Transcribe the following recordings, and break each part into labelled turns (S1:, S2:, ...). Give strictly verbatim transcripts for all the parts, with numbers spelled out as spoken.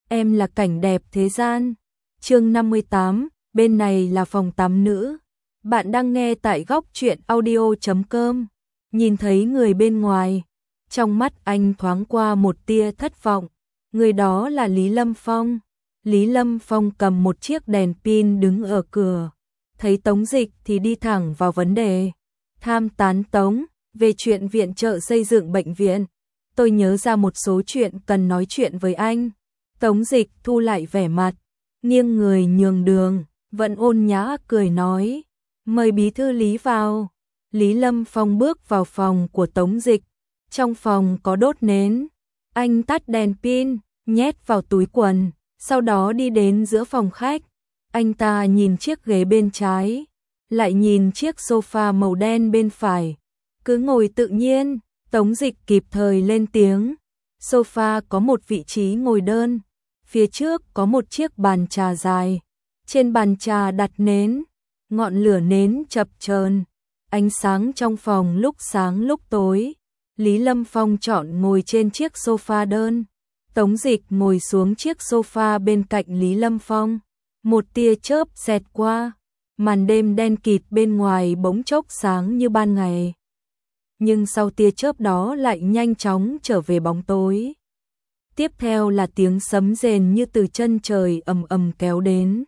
S1: em là cảnh đẹp thế gian. Chương năm mươi tám, bên này là phòng tắm nữ. Bạn đang nghe tại góc truyện audio chấm com. Nhìn thấy người bên ngoài, trong mắt anh thoáng qua một tia thất vọng. Người đó là Lý Lâm Phong. Lý Lâm Phong cầm một chiếc đèn pin đứng ở cửa. Thấy Tống Dịch thì đi thẳng vào vấn đề. Tham tán Tống, về chuyện viện trợ xây dựng bệnh viện. Tôi nhớ ra một số chuyện cần nói chuyện với anh. Tống Dịch thu lại vẻ mặt, nghiêng người nhường đường, vẫn ôn nhã cười nói. Mời bí thư Lý vào. Lý Lâm Phong bước vào phòng của Tống Dịch. Trong phòng có đốt nến. Anh tắt đèn pin, nhét vào túi quần, sau đó đi đến giữa phòng khách. Anh ta nhìn chiếc ghế bên trái, lại nhìn chiếc sofa màu đen bên phải. Cứ ngồi tự nhiên. Tống Dịch kịp thời lên tiếng. Sofa có một vị trí ngồi đơn. Phía trước có một chiếc bàn trà dài. Trên bàn trà đặt nến. Ngọn lửa nến chập chờn. Ánh sáng trong phòng lúc sáng lúc tối. Lý Lâm Phong chọn ngồi trên chiếc sofa đơn. Tống Dịch ngồi xuống chiếc sofa bên cạnh Lý Lâm Phong. Một tia chớp xẹt qua. Màn đêm đen kịt bên ngoài bỗng chốc sáng như ban ngày. Nhưng sau tia chớp đó lại nhanh chóng trở về bóng tối. Tiếp theo là tiếng sấm rền như từ chân trời ầm ầm kéo đến.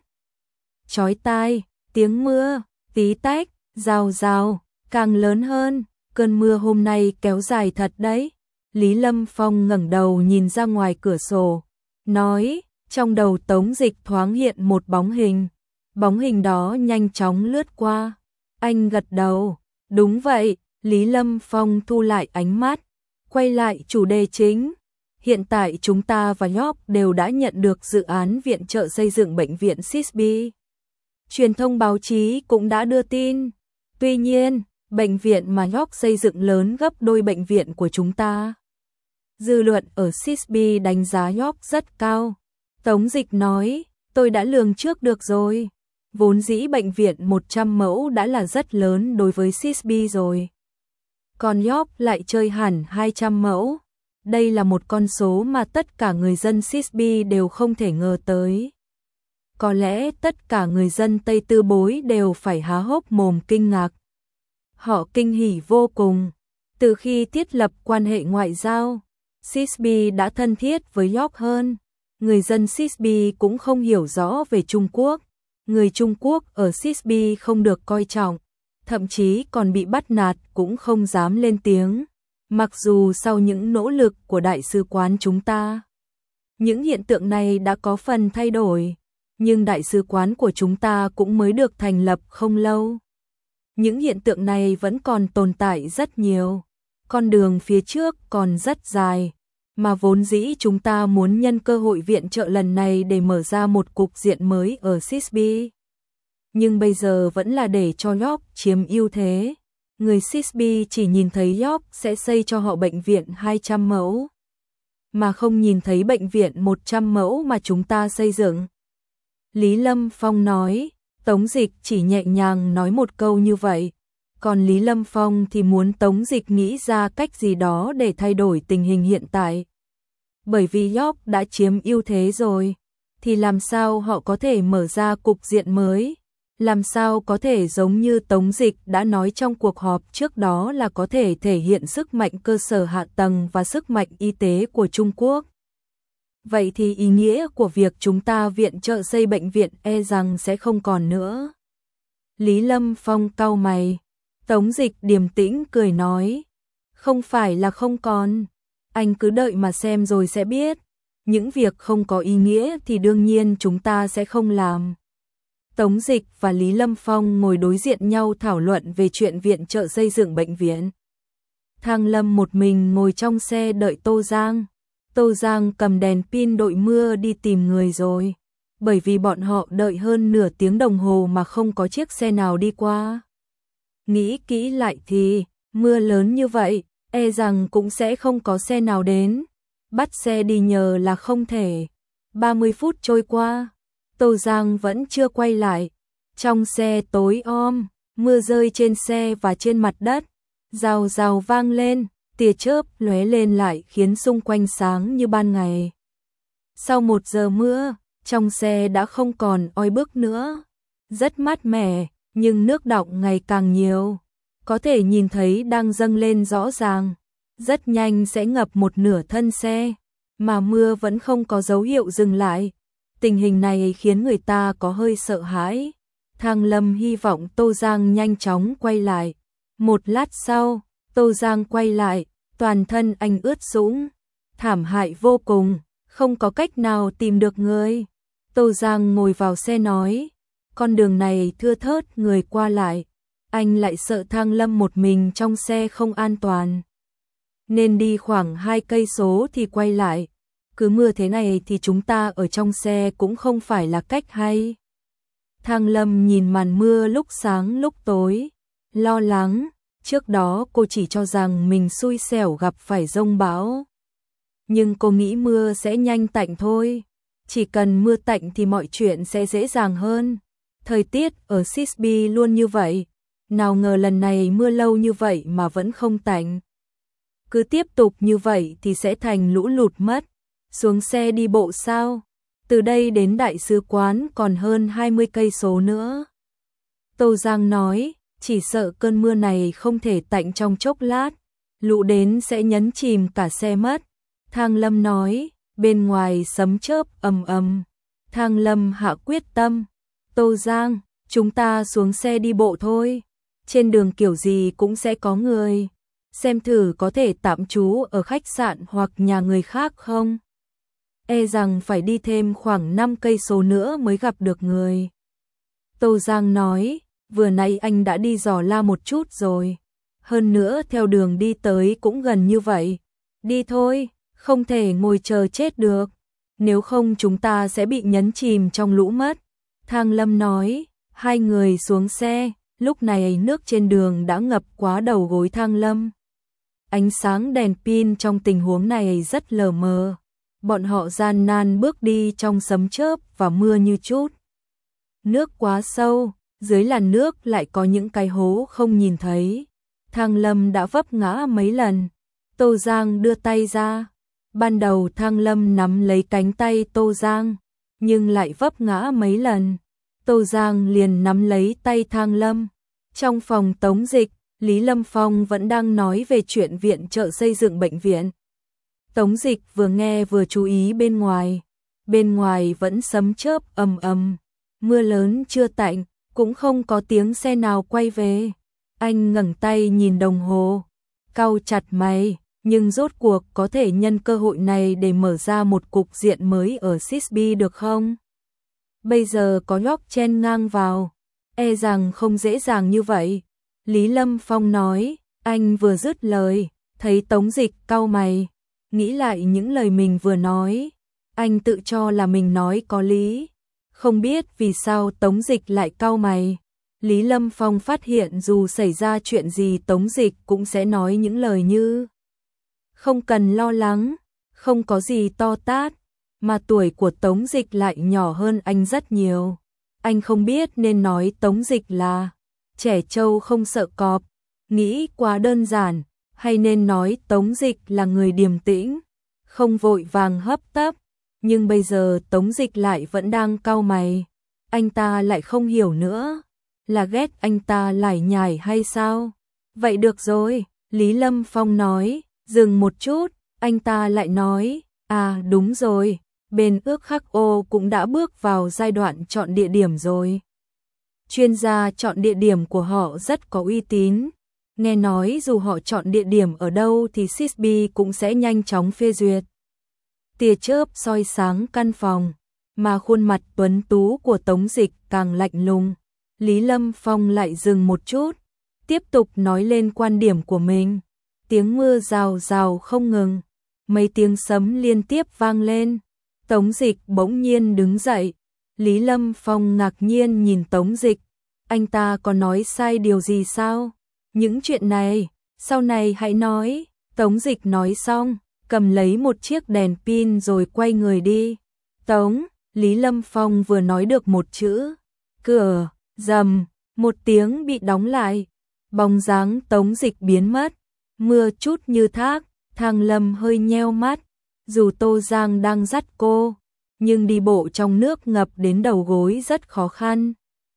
S1: Chói tai, tiếng mưa, tí tách, rào rào, càng lớn hơn. Cơn mưa hôm nay kéo dài thật đấy. Lý Lâm Phong ngẩng đầu nhìn ra ngoài cửa sổ, nói. Trong đầu Tống Dịch thoáng hiện một bóng hình. Bóng hình đó nhanh chóng lướt qua. Anh gật đầu. Đúng vậy. Lý Lâm Phong thu lại ánh mắt, quay lại chủ đề chính. Hiện tại chúng ta và York đều đã nhận được dự án viện trợ xây dựng bệnh viện Sisby. Truyền thông báo chí cũng đã đưa tin. Tuy nhiên, bệnh viện mà York xây dựng lớn gấp đôi bệnh viện của chúng ta. Dư luận ở Sisby đánh giá York rất cao. Tống Dịch nói, tôi đã lường trước được rồi. Vốn dĩ bệnh viện một trăm mẫu đã là rất lớn đối với Sisby rồi. Còn York lại chơi hẳn hai trăm mẫu. Đây là một con số mà tất cả người dân Sisby đều không thể ngờ tới. Có lẽ tất cả người dân Tây Tư Bối đều phải há hốc mồm kinh ngạc. Họ kinh hỉ vô cùng. Từ khi thiết lập quan hệ ngoại giao, Sisby đã thân thiết với York hơn. Người dân Sisby cũng không hiểu rõ về Trung Quốc. Người Trung Quốc ở Sisby không được coi trọng. Thậm chí còn bị bắt nạt cũng không dám lên tiếng. Mặc dù sau những nỗ lực của đại sứ quán chúng ta, những hiện tượng này đã có phần thay đổi, nhưng đại sứ quán của chúng ta cũng mới được thành lập không lâu. Những hiện tượng này vẫn còn tồn tại rất nhiều. Con đường phía trước còn rất dài, mà vốn dĩ chúng ta muốn nhân cơ hội viện trợ lần này để mở ra một cục diện mới ở Sisby. Nhưng bây giờ vẫn là để cho York chiếm ưu thế. Người Sisby chỉ nhìn thấy York sẽ xây cho họ bệnh viện hai trăm mẫu, mà không nhìn thấy bệnh viện một trăm mẫu mà chúng ta xây dựng. Lý Lâm Phong nói. Tống Dịch chỉ nhẹ nhàng nói một câu như vậy. Còn Lý Lâm Phong thì muốn Tống Dịch nghĩ ra cách gì đó để thay đổi tình hình hiện tại. Bởi vì York đã chiếm ưu thế rồi, thì làm sao họ có thể mở ra cục diện mới? Làm sao có thể giống như Tống Dịch đã nói trong cuộc họp trước đó là có thể thể hiện sức mạnh cơ sở hạ tầng và sức mạnh y tế của Trung Quốc? Vậy thì ý nghĩa của việc chúng ta viện trợ xây bệnh viện e rằng sẽ không còn nữa. Lý Lâm Phong cau mày. Tống Dịch điềm tĩnh cười nói. Không phải là không còn. Anh cứ đợi mà xem rồi sẽ biết. Những việc không có ý nghĩa thì đương nhiên chúng ta sẽ không làm. Tống Dịch và Lý Lâm Phong ngồi đối diện nhau thảo luận về chuyện viện trợ xây dựng bệnh viện. Thang Lâm một mình ngồi trong xe đợi Tô Giang. Tô Giang cầm đèn pin đội mưa đi tìm người rồi. Bởi vì bọn họ đợi hơn nửa tiếng đồng hồ mà không có chiếc xe nào đi qua. Nghĩ kỹ lại thì, mưa lớn như vậy, e rằng cũng sẽ không có xe nào đến. Bắt xe đi nhờ là không thể. ba mươi phút trôi qua, Tô Giang vẫn chưa quay lại. Trong xe tối om, mưa rơi trên xe và trên mặt đất. Rào rào vang lên, tia chớp lóe lên lại khiến xung quanh sáng như ban ngày. Sau một giờ mưa, trong xe đã không còn oi bức nữa. Rất mát mẻ, nhưng nước đọng ngày càng nhiều. Có thể nhìn thấy đang dâng lên rõ ràng. Rất nhanh sẽ ngập một nửa thân xe, mà mưa vẫn không có dấu hiệu dừng lại. Tình hình này khiến người ta có hơi sợ hãi. Thang Lâm hy vọng Tô Giang nhanh chóng quay lại. Một lát sau, Tô Giang quay lại, toàn thân anh ướt sũng, thảm hại vô cùng, không có cách nào tìm được người. Tô Giang ngồi vào xe nói, con đường này thưa thớt người qua lại, anh lại sợ Thang Lâm một mình trong xe không an toàn. Nên đi khoảng hai cây số thì quay lại, cứ mưa thế này thì chúng ta ở trong xe cũng không phải là cách hay. Thang Lâm nhìn màn mưa lúc sáng lúc tối, lo lắng, trước đó cô chỉ cho rằng mình xui xẻo gặp phải giông bão. Nhưng cô nghĩ mưa sẽ nhanh tạnh thôi, chỉ cần mưa tạnh thì mọi chuyện sẽ dễ dàng hơn. Thời tiết ở Sisby luôn như vậy, nào ngờ lần này mưa lâu như vậy mà vẫn không tạnh. Cứ tiếp tục như vậy thì sẽ thành lũ lụt mất. Xuống xe đi bộ sao? Từ đây đến đại sứ quán còn hơn hai mươi cây số nữa. Tô Giang nói, chỉ sợ cơn mưa này không thể tạnh trong chốc lát, lũ đến sẽ nhấn chìm cả xe mất. Thang Lâm nói, bên ngoài sấm chớp ầm ầm. Thang Lâm hạ quyết tâm, Tô Giang, chúng ta xuống xe đi bộ thôi. Trên đường kiểu gì cũng sẽ có người. Xem thử có thể tạm trú ở khách sạn hoặc nhà người khác không? E rằng phải đi thêm khoảng năm cây số nữa mới gặp được người. Tô Giang nói, vừa nãy anh đã đi dò la một chút rồi. Hơn nữa theo đường đi tới cũng gần như vậy. Đi thôi, không thể ngồi chờ chết được. Nếu không chúng ta sẽ bị nhấn chìm trong lũ mất. Thang Lâm nói, hai người xuống xe, lúc này nước trên đường đã ngập quá đầu gối Thang Lâm. Ánh sáng đèn pin trong tình huống này rất lờ mờ. Bọn họ gian nan bước đi trong sấm chớp và mưa như chút. Nước quá sâu, dưới làn nước lại có những cái hố không nhìn thấy. Thang Lâm đã vấp ngã mấy lần. Tô Giang đưa tay ra. Ban đầu Thang Lâm nắm lấy cánh tay Tô Giang, nhưng lại vấp ngã mấy lần. Tô Giang liền nắm lấy tay Thang Lâm. Trong phòng tống dịch, Lý Lâm Phong vẫn đang nói về chuyện viện trợ xây dựng bệnh viện. Tống Dịch vừa nghe vừa chú ý bên ngoài. Bên ngoài vẫn sấm chớp ầm ầm, mưa lớn chưa tạnh, cũng không có tiếng xe nào quay về. Anh ngẩng tay nhìn đồng hồ, cau chặt mày, nhưng rốt cuộc có thể nhân cơ hội này để mở ra một cục diện mới ở Sisby được không? Bây giờ có lock chen ngang vào, e rằng không dễ dàng như vậy. Lý Lâm Phong nói, anh vừa dứt lời, thấy Tống Dịch cau mày, nghĩ lại những lời mình vừa nói. Anh tự cho là mình nói có lý, không biết vì sao Tống Dịch lại cau mày. Lý Lâm Phong phát hiện dù xảy ra chuyện gì Tống Dịch cũng sẽ nói những lời như không cần lo lắng, không có gì to tát, mà tuổi của Tống Dịch lại nhỏ hơn anh rất nhiều. Anh không biết nên nói Tống Dịch là trẻ trâu không sợ cọp, nghĩ quá đơn giản, hay nên nói Tống Dịch là người điềm tĩnh, không vội vàng hấp tấp. Nhưng bây giờ Tống Dịch lại vẫn đang cau mày. Anh ta lại không hiểu nữa, là ghét anh ta lải nhải hay sao? Vậy được rồi, Lý Lâm Phong nói. Dừng một chút, anh ta lại nói, à đúng rồi, bên ước khắc ô cũng đã bước vào giai đoạn chọn địa điểm rồi. Chuyên gia chọn địa điểm của họ rất có uy tín. Nghe nói dù họ chọn địa điểm ở đâu thì Sisby cũng sẽ nhanh chóng phê duyệt. Tia chớp soi sáng căn phòng, mà khuôn mặt tuấn tú của Tống Dịch càng lạnh lùng. Lý Lâm Phong lại dừng một chút, tiếp tục nói lên quan điểm của mình. Tiếng mưa rào rào không ngừng, mấy tiếng sấm liên tiếp vang lên. Tống Dịch bỗng nhiên đứng dậy. Lý Lâm Phong ngạc nhiên nhìn Tống Dịch. Anh ta có nói sai điều gì sao? Những chuyện này, sau này hãy nói. Tống Dịch nói xong, cầm lấy một chiếc đèn pin rồi quay người đi. Tống, Lý Lâm Phong vừa nói được một chữ. Cửa, rầm, một tiếng bị đóng lại. Bóng dáng Tống Dịch biến mất. Mưa chút như thác, Thang Lâm hơi nheo mắt. Dù Tô Giang đang dắt cô, nhưng đi bộ trong nước ngập đến đầu gối rất khó khăn.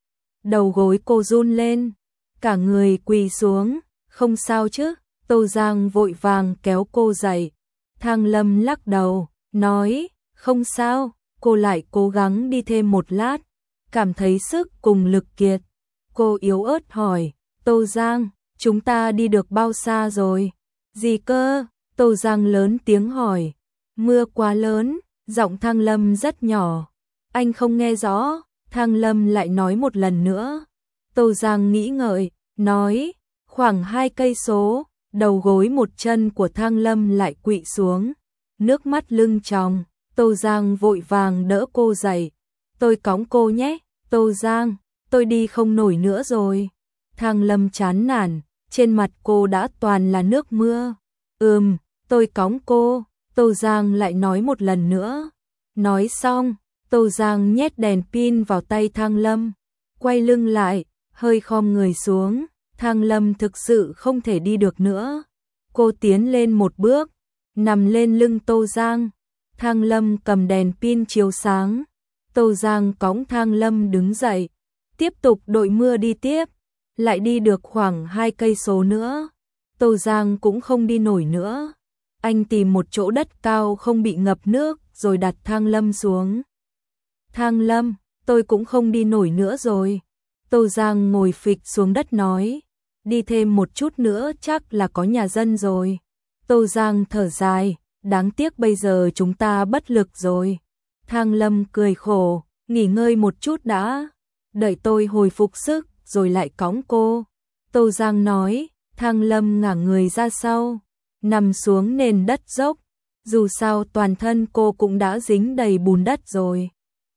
S1: Đầu gối cô run lên, cả người quỳ xuống, không sao chứ? Tô Giang vội vàng kéo cô dậy. Thang Lâm lắc đầu, nói, không sao. Cô lại cố gắng đi thêm một lát, cảm thấy sức cùng lực kiệt. Cô yếu ớt hỏi, Tô Giang, chúng ta đi được bao xa rồi? Gì cơ? Tô Giang lớn tiếng hỏi. Mưa quá lớn, giọng Thang Lâm rất nhỏ. Anh không nghe rõ. Thang Lâm lại nói một lần nữa. Tô Giang nghĩ ngợi, nói, khoảng hai cây số. Đầu gối một chân của Thang Lâm lại quỵ xuống, nước mắt lưng tròng. Tô Giang vội vàng đỡ cô dậy. Tôi cõng cô nhé. Tô Giang, tôi đi không nổi nữa rồi. Thang Lâm chán nản, trên mặt cô đã toàn là nước mưa. Ừm, tôi cõng cô. Tô Giang lại nói một lần nữa. Nói xong, Tô Giang nhét đèn pin vào tay Thang Lâm, quay lưng lại, hơi khom người xuống. Thang Lâm thực sự không thể đi được nữa. Cô tiến lên một bước, nằm lên lưng Tô Giang. Thang Lâm cầm đèn pin chiếu sáng. Tô Giang cõng Thang Lâm đứng dậy, tiếp tục đội mưa đi tiếp. Lại đi được khoảng hai cây số nữa, Tô Giang cũng không đi nổi nữa. Anh tìm một chỗ đất cao không bị ngập nước rồi đặt Thang Lâm xuống. Thang Lâm, tôi cũng không đi nổi nữa rồi. Tô Giang ngồi phịch xuống đất nói, đi thêm một chút nữa chắc là có nhà dân rồi. Tô Giang thở dài, đáng tiếc bây giờ chúng ta bất lực rồi. Thang Lâm cười khổ, nghỉ ngơi một chút đã, đợi tôi hồi phục sức rồi lại cõng cô. Tô Giang nói. Thang Lâm ngả người ra sau, nằm xuống nền đất dốc. Dù sao toàn thân cô cũng đã dính đầy bùn đất rồi,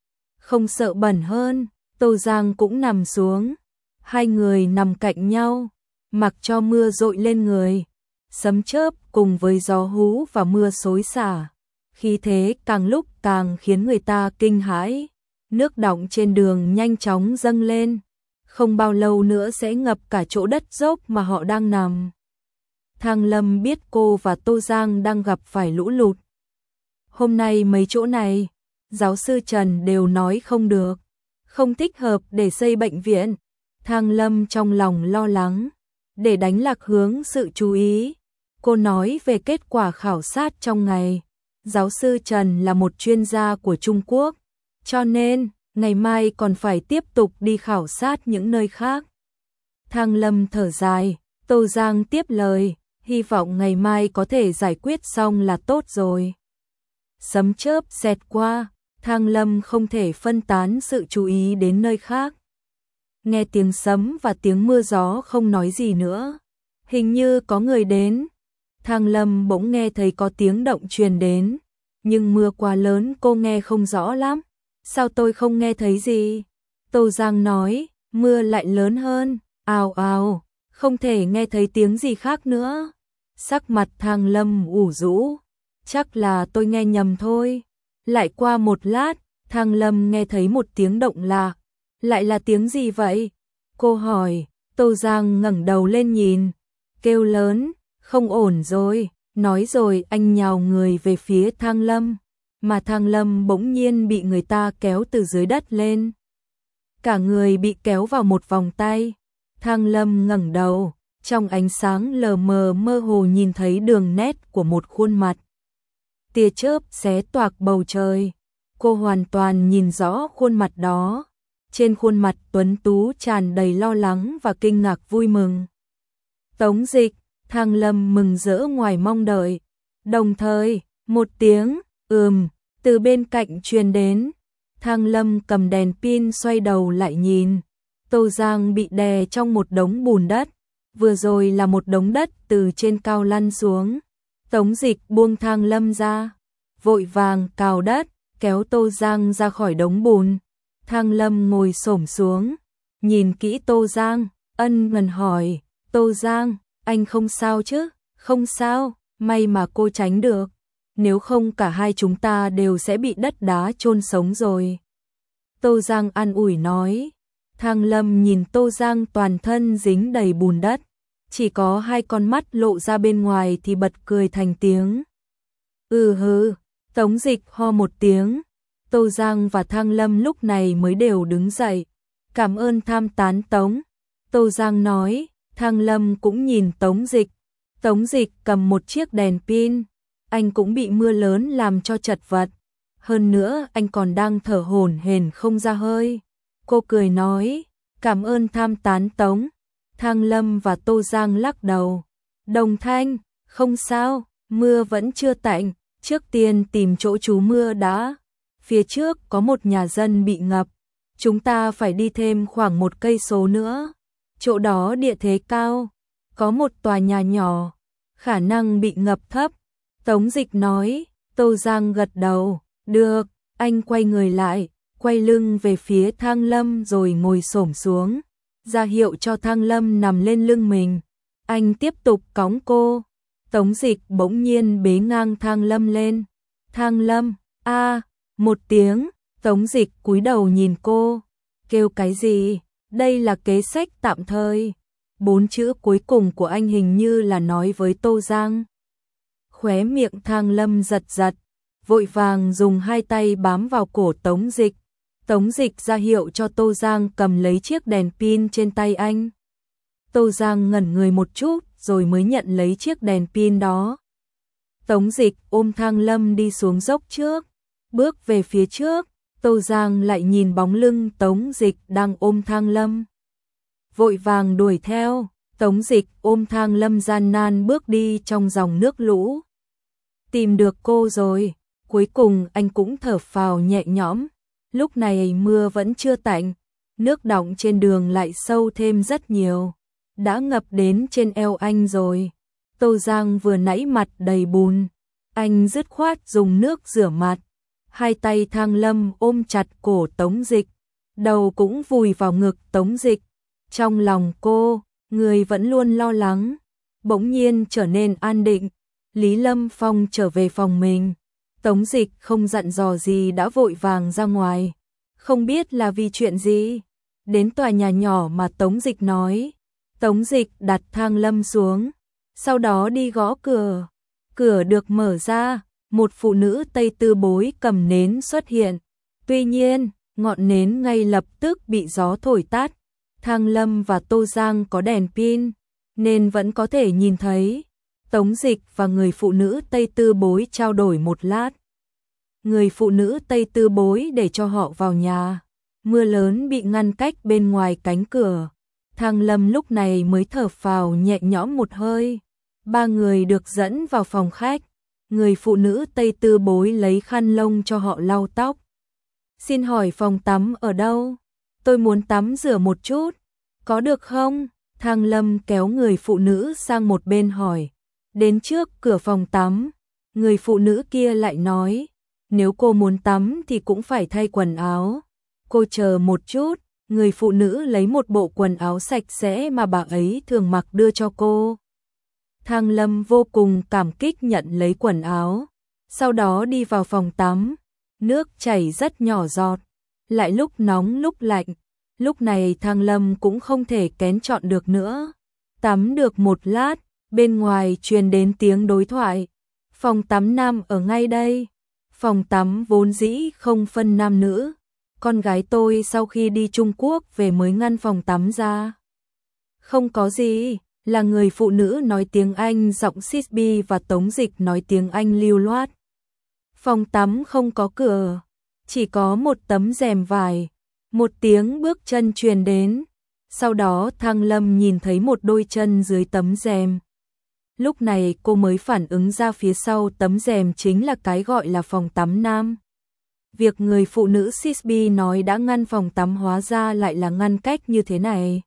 S1: không sợ bẩn hơn. Tô Giang cũng nằm xuống, hai người nằm cạnh nhau, mặc cho mưa dội lên người. Sấm chớp cùng với gió hú và mưa xối xả, khí thế càng lúc càng khiến người ta kinh hãi. Nước đọng trên đường nhanh chóng dâng lên, không bao lâu nữa sẽ ngập cả chỗ đất dốc mà họ đang nằm. Thang Lâm biết cô và Tô Giang đang gặp phải lũ lụt. Hôm nay mấy chỗ này, giáo sư Trần đều nói không được, không thích hợp để xây bệnh viện. Thang Lâm trong lòng lo lắng, để đánh lạc hướng sự chú ý. Cô nói về kết quả khảo sát trong ngày. Giáo sư Trần là một chuyên gia của Trung Quốc, cho nên ngày mai còn phải tiếp tục đi khảo sát những nơi khác. Thang Lâm thở dài, Tô Giang tiếp lời, hy vọng ngày mai có thể giải quyết xong là tốt rồi. Sấm chớp xẹt qua, Thang Lâm không thể phân tán sự chú ý đến nơi khác. Nghe tiếng sấm và tiếng mưa gió không nói gì nữa. Hình như có người đến. Thang Lâm bỗng nghe thấy có tiếng động truyền đến, nhưng mưa quá lớn cô nghe không rõ lắm. Sao tôi không nghe thấy gì? Tô Giang nói, mưa lại lớn hơn, ào ào, không thể nghe thấy tiếng gì khác nữa. Sắc mặt Thang Lâm ủ rũ, chắc là tôi nghe nhầm thôi. Lại qua một lát, Thang Lâm nghe thấy một tiếng động lạ. Lại là tiếng gì vậy? Cô hỏi. Tô Giang ngẩng đầu lên nhìn, kêu lớn, không ổn rồi. Nói rồi anh nhào người về phía Thang Lâm, mà Thang Lâm bỗng nhiên bị người ta kéo từ dưới đất lên. Cả người bị kéo vào một vòng tay. Thang Lâm ngẩng đầu, trong ánh sáng lờ mờ mơ hồ nhìn thấy đường nét của một khuôn mặt. Tia chớp xé toạc bầu trời, cô hoàn toàn nhìn rõ khuôn mặt đó. Trên khuôn mặt tuấn tú tràn đầy lo lắng và kinh ngạc vui mừng. Tống Dịch. Thang Lâm mừng rỡ ngoài mong đợi. Đồng thời, một tiếng ừm từ bên cạnh truyền đến. Thang Lâm cầm đèn pin xoay đầu lại nhìn. Tô Giang bị đè trong một đống bùn đất. Vừa rồi là một đống đất từ trên cao lăn xuống. Tống Dịch buông Thang Lâm ra, vội vàng cào đất, kéo Tô Giang ra khỏi đống bùn. Thang Lâm ngồi xổm xuống, nhìn kỹ Tô Giang, ân ngần hỏi, Tô Giang, anh không sao chứ? Không sao, may mà cô tránh được, nếu không cả hai chúng ta đều sẽ bị đất đá chôn sống rồi. Tô Giang an ủi nói. Thang Lâm nhìn Tô Giang toàn thân dính đầy bùn đất, chỉ có hai con mắt lộ ra bên ngoài thì bật cười thành tiếng. Ừ hừ. Tống Dịch ho một tiếng, Tô Giang và Thang Lâm lúc này mới đều đứng dậy. Cảm ơn tham tán Tống. Tô Giang nói, Thang Lâm cũng nhìn Tống Dịch. Tống Dịch cầm một chiếc đèn pin. Anh cũng bị mưa lớn làm cho chật vật. Hơn nữa anh còn đang thở hổn hển không ra hơi. Cô cười nói, cảm ơn tham tán Tống. Thang Lâm và Tô Giang lắc đầu. Đồng Thanh, không sao, mưa vẫn chưa tạnh, trước tiên tìm chỗ trú mưa đã. Phía trước có một nhà dân bị ngập, chúng ta phải đi thêm khoảng một cây số nữa. Chỗ đó địa thế cao, có một tòa nhà nhỏ, khả năng bị ngập thấp. Tống Dịch nói, Tô Giang gật đầu, được, anh quay người lại, quay lưng về phía Thang Lâm rồi ngồi xổm xuống, ra hiệu cho Thang Lâm nằm lên lưng mình. Anh tiếp tục cõng cô. Tống Dịch bỗng nhiên bế ngang Thang Lâm lên. Thang Lâm, a, một tiếng, Tống Dịch cúi đầu nhìn cô. Kêu cái gì? Đây là kế sách tạm thời. Bốn chữ cuối cùng của anh hình như là nói với Tô Giang. Khóe miệng Thang Lâm giật giật, vội vàng dùng hai tay bám vào cổ Tống Dịch. Tống Dịch ra hiệu cho Tô Giang cầm lấy chiếc đèn pin trên tay anh. Tô Giang ngẩn người một chút rồi mới nhận lấy chiếc đèn pin đó. Tống Dịch ôm Thang Lâm đi xuống dốc trước, bước về phía trước. Tô Giang lại nhìn bóng lưng Tống Dịch đang ôm Thang Lâm, vội vàng đuổi theo. Tống Dịch ôm Thang Lâm gian nan bước đi trong dòng nước lũ. Tìm được cô rồi, cuối cùng anh cũng thở phào nhẹ nhõm. Lúc này mưa vẫn chưa tạnh, nước đọng trên đường lại sâu thêm rất nhiều, đã ngập đến trên eo anh rồi. Tô Giang vừa nãy mặt đầy bùn, anh dứt khoát dùng nước rửa mặt. Hai tay Thang Lâm ôm chặt cổ Tống Dịch, đầu cũng vùi vào ngực Tống Dịch. Trong lòng cô, người vẫn luôn lo lắng, bỗng nhiên trở nên an định. Lý Lâm Phong trở về phòng mình. Tống Dịch không dặn dò gì đã vội vàng ra ngoài. Không biết là vì chuyện gì. Đến tòa nhà nhỏ mà Tống Dịch nói. Tống Dịch đặt Thang Lâm xuống, sau đó đi gõ cửa. Cửa được mở ra, một phụ nữ Tây Tư bối cầm nến xuất hiện. Tuy nhiên, ngọn nến ngay lập tức bị gió thổi tắt. Thang Lâm và Tô Giang có đèn pin, nên vẫn có thể nhìn thấy. Tống Dịch và người phụ nữ Tây Tư bối trao đổi một lát. Người phụ nữ Tây Tư bối để cho họ vào nhà. Mưa lớn bị ngăn cách bên ngoài cánh cửa. Thang Lâm lúc này mới thở phào nhẹ nhõm một hơi. Ba người được dẫn vào phòng khách. Người phụ nữ Tây Tư bối lấy khăn lông cho họ lau tóc. Xin hỏi phòng tắm ở đâu? Tôi muốn tắm rửa một chút. Có được không? Thang Lâm kéo người phụ nữ sang một bên hỏi. Đến trước cửa phòng tắm, người phụ nữ kia lại nói, nếu cô muốn tắm thì cũng phải thay quần áo. Cô chờ một chút, người phụ nữ lấy một bộ quần áo sạch sẽ mà bà ấy thường mặc đưa cho cô. Thang Lâm vô cùng cảm kích nhận lấy quần áo, sau đó đi vào phòng tắm. Nước chảy rất nhỏ giọt, lại lúc nóng lúc lạnh. Lúc này Thang Lâm cũng không thể kén chọn được nữa. Tắm được một lát, bên ngoài truyền đến tiếng đối thoại. Phòng tắm nam ở ngay đây. Phòng tắm vốn dĩ không phân nam nữ. Con gái tôi sau khi đi Trung Quốc về mới ngăn phòng tắm ra. Không có gì, là người phụ nữ nói tiếng Anh giọng Sisby và Tống Dịch nói tiếng Anh lưu loát. Phòng tắm không có cửa, chỉ có một tấm rèm vải. Một tiếng bước chân truyền đến. Sau đó Thang Lâm nhìn thấy một đôi chân dưới tấm rèm. Lúc này cô mới phản ứng ra phía sau tấm rèm chính là cái gọi là phòng tắm nam. Việc người phụ nữ Sisby nói đã ngăn phòng tắm hóa ra lại là ngăn cách như thế này.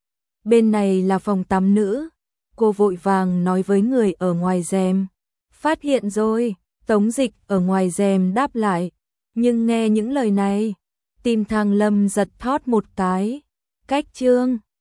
S1: Bên này là phòng tắm nữ. Cô vội vàng nói với người ở ngoài rèm. Phát hiện rồi, Tống Dịch ở ngoài rèm đáp lại. Nhưng nghe những lời này, tim Thang Lâm giật thót một cái. Cách chương